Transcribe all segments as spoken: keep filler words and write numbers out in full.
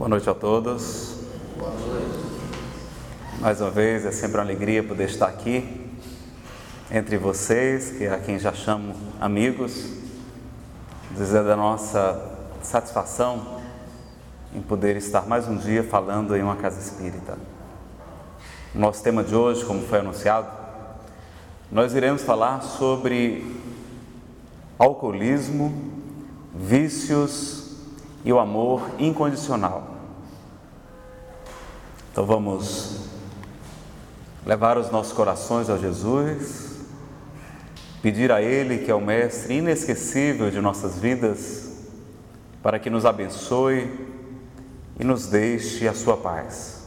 Boa noite a todos. Boa noite. Mais uma vez, é sempre uma alegria poder estar aqui entre vocês, que é a quem já chamo amigos, dizer da nossa satisfação em poder estar mais um dia falando em uma casa espírita. Nosso tema de hoje, como foi anunciado, nós iremos falar sobre alcoolismo, vícios e o amor incondicional. Então vamos levar os nossos corações a Jesus, pedir a Ele, que é o Mestre inesquecível de nossas vidas, para que nos abençoe e nos deixe a sua paz.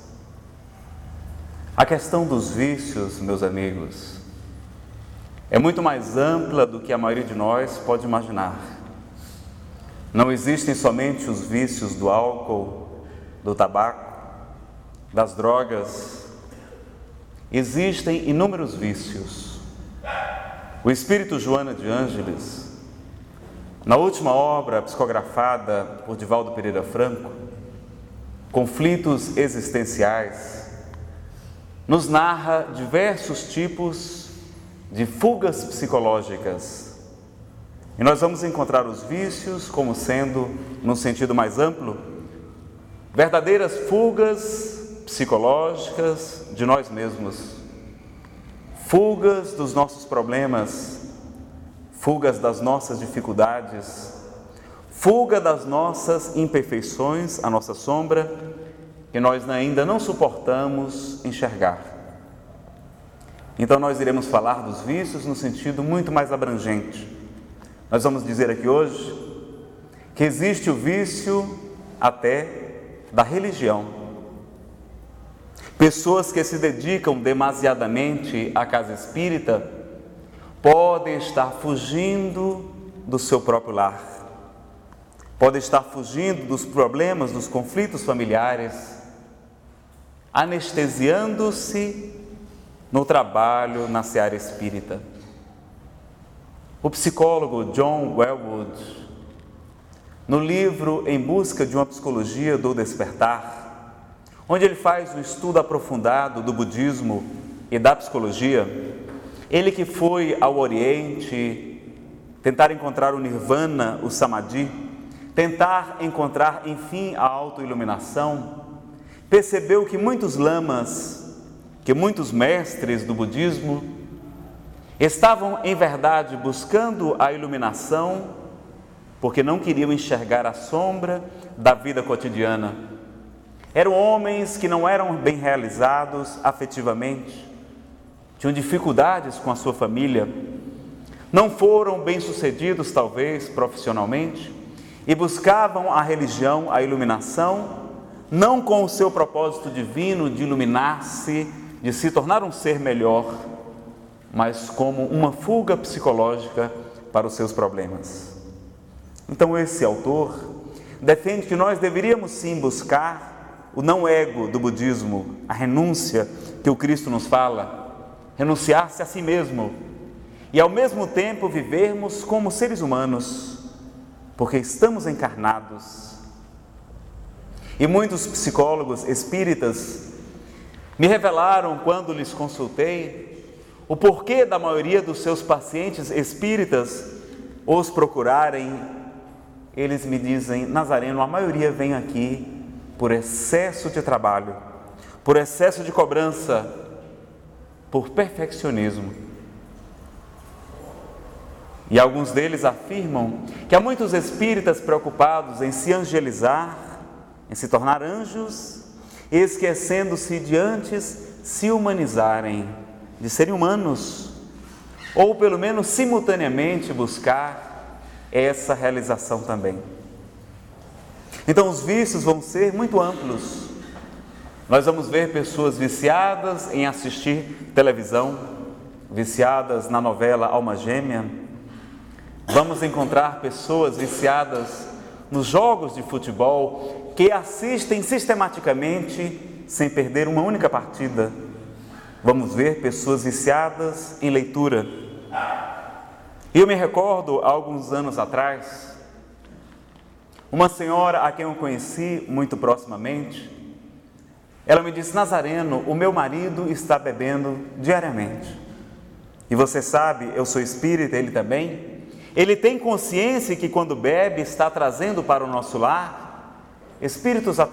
A questão dos vícios, meus amigos, é muito mais ampla do que a maioria de nós pode imaginar. Não existem somente os vícios do álcool, do tabaco, das drogas. Existem inúmeros vícios. O espírito Joana de Ângeles, na última obra psicografada por Divaldo Pereira Franco, Conflitos Existenciais, nos narra diversos tipos de fugas psicológicas. E nós vamos encontrar os vícios como sendo, num sentido mais amplo, verdadeiras fugas psicológicas de nós mesmos, fugas dos nossos problemas, fugas das nossas dificuldades, fuga das nossas imperfeições, a nossa sombra, que nós ainda não suportamos enxergar. Então nós iremos falar dos vícios no sentido muito mais abrangente. Nós vamos dizer aqui hoje que existe o vício até da religião. Pessoas que se dedicam demasiadamente à casa espírita podem estar fugindo do seu próprio lar, podem estar fugindo dos problemas, dos conflitos familiares, anestesiando-se no trabalho na seara espírita. O psicólogo John Welwood, no livro Em Busca de uma Psicologia do Despertar, onde ele faz um estudo aprofundado do budismo e da psicologia, ele que foi ao Oriente tentar encontrar o Nirvana, o Samadhi, tentar encontrar, enfim, a autoiluminação, percebeu que muitos lamas, que muitos mestres do budismo, estavam, em verdade, buscando a iluminação porque não queriam enxergar a sombra da vida cotidiana. Eram homens que não eram bem realizados afetivamente, tinham dificuldades com a sua família, não foram bem-sucedidos, talvez, profissionalmente, e buscavam a religião, a iluminação, não com o seu propósito divino de iluminar-se, de se tornar um ser melhor, mas como uma fuga psicológica para os seus problemas. Então esse autor defende que nós deveríamos sim buscar o não-ego do budismo, a renúncia que o Cristo nos fala, renunciar-se a si mesmo e ao mesmo tempo vivermos como seres humanos, porque estamos encarnados. E muitos psicólogos espíritas me revelaram, quando lhes consultei, o porquê da maioria dos seus pacientes espíritas os procurarem. Eles me dizem: Nazareno, a maioria vem aqui por excesso de trabalho, por excesso de cobrança, por perfeccionismo. E alguns deles afirmam que há muitos espíritas preocupados em se angelizar, em se tornar anjos, esquecendo-se de antes se humanizarem, de serem humanos, ou pelo menos simultaneamente buscar essa realização também. Então os vícios vão ser muito amplos. Nós vamos ver pessoas viciadas em assistir televisão, viciadas na novela Alma Gêmea. Vamos encontrar pessoas viciadas nos jogos de futebol, que assistem sistematicamente sem perder uma única partida. Vamos ver pessoas viciadas em leitura. E eu me recordo, há alguns anos atrás, Uma senhora a quem eu conheci muito proximamente, ela me disse: Nazareno, o meu marido está bebendo diariamente. E você sabe, eu sou espírita, ele também. Ele tem consciência que quando bebe está trazendo para o nosso lar espíritos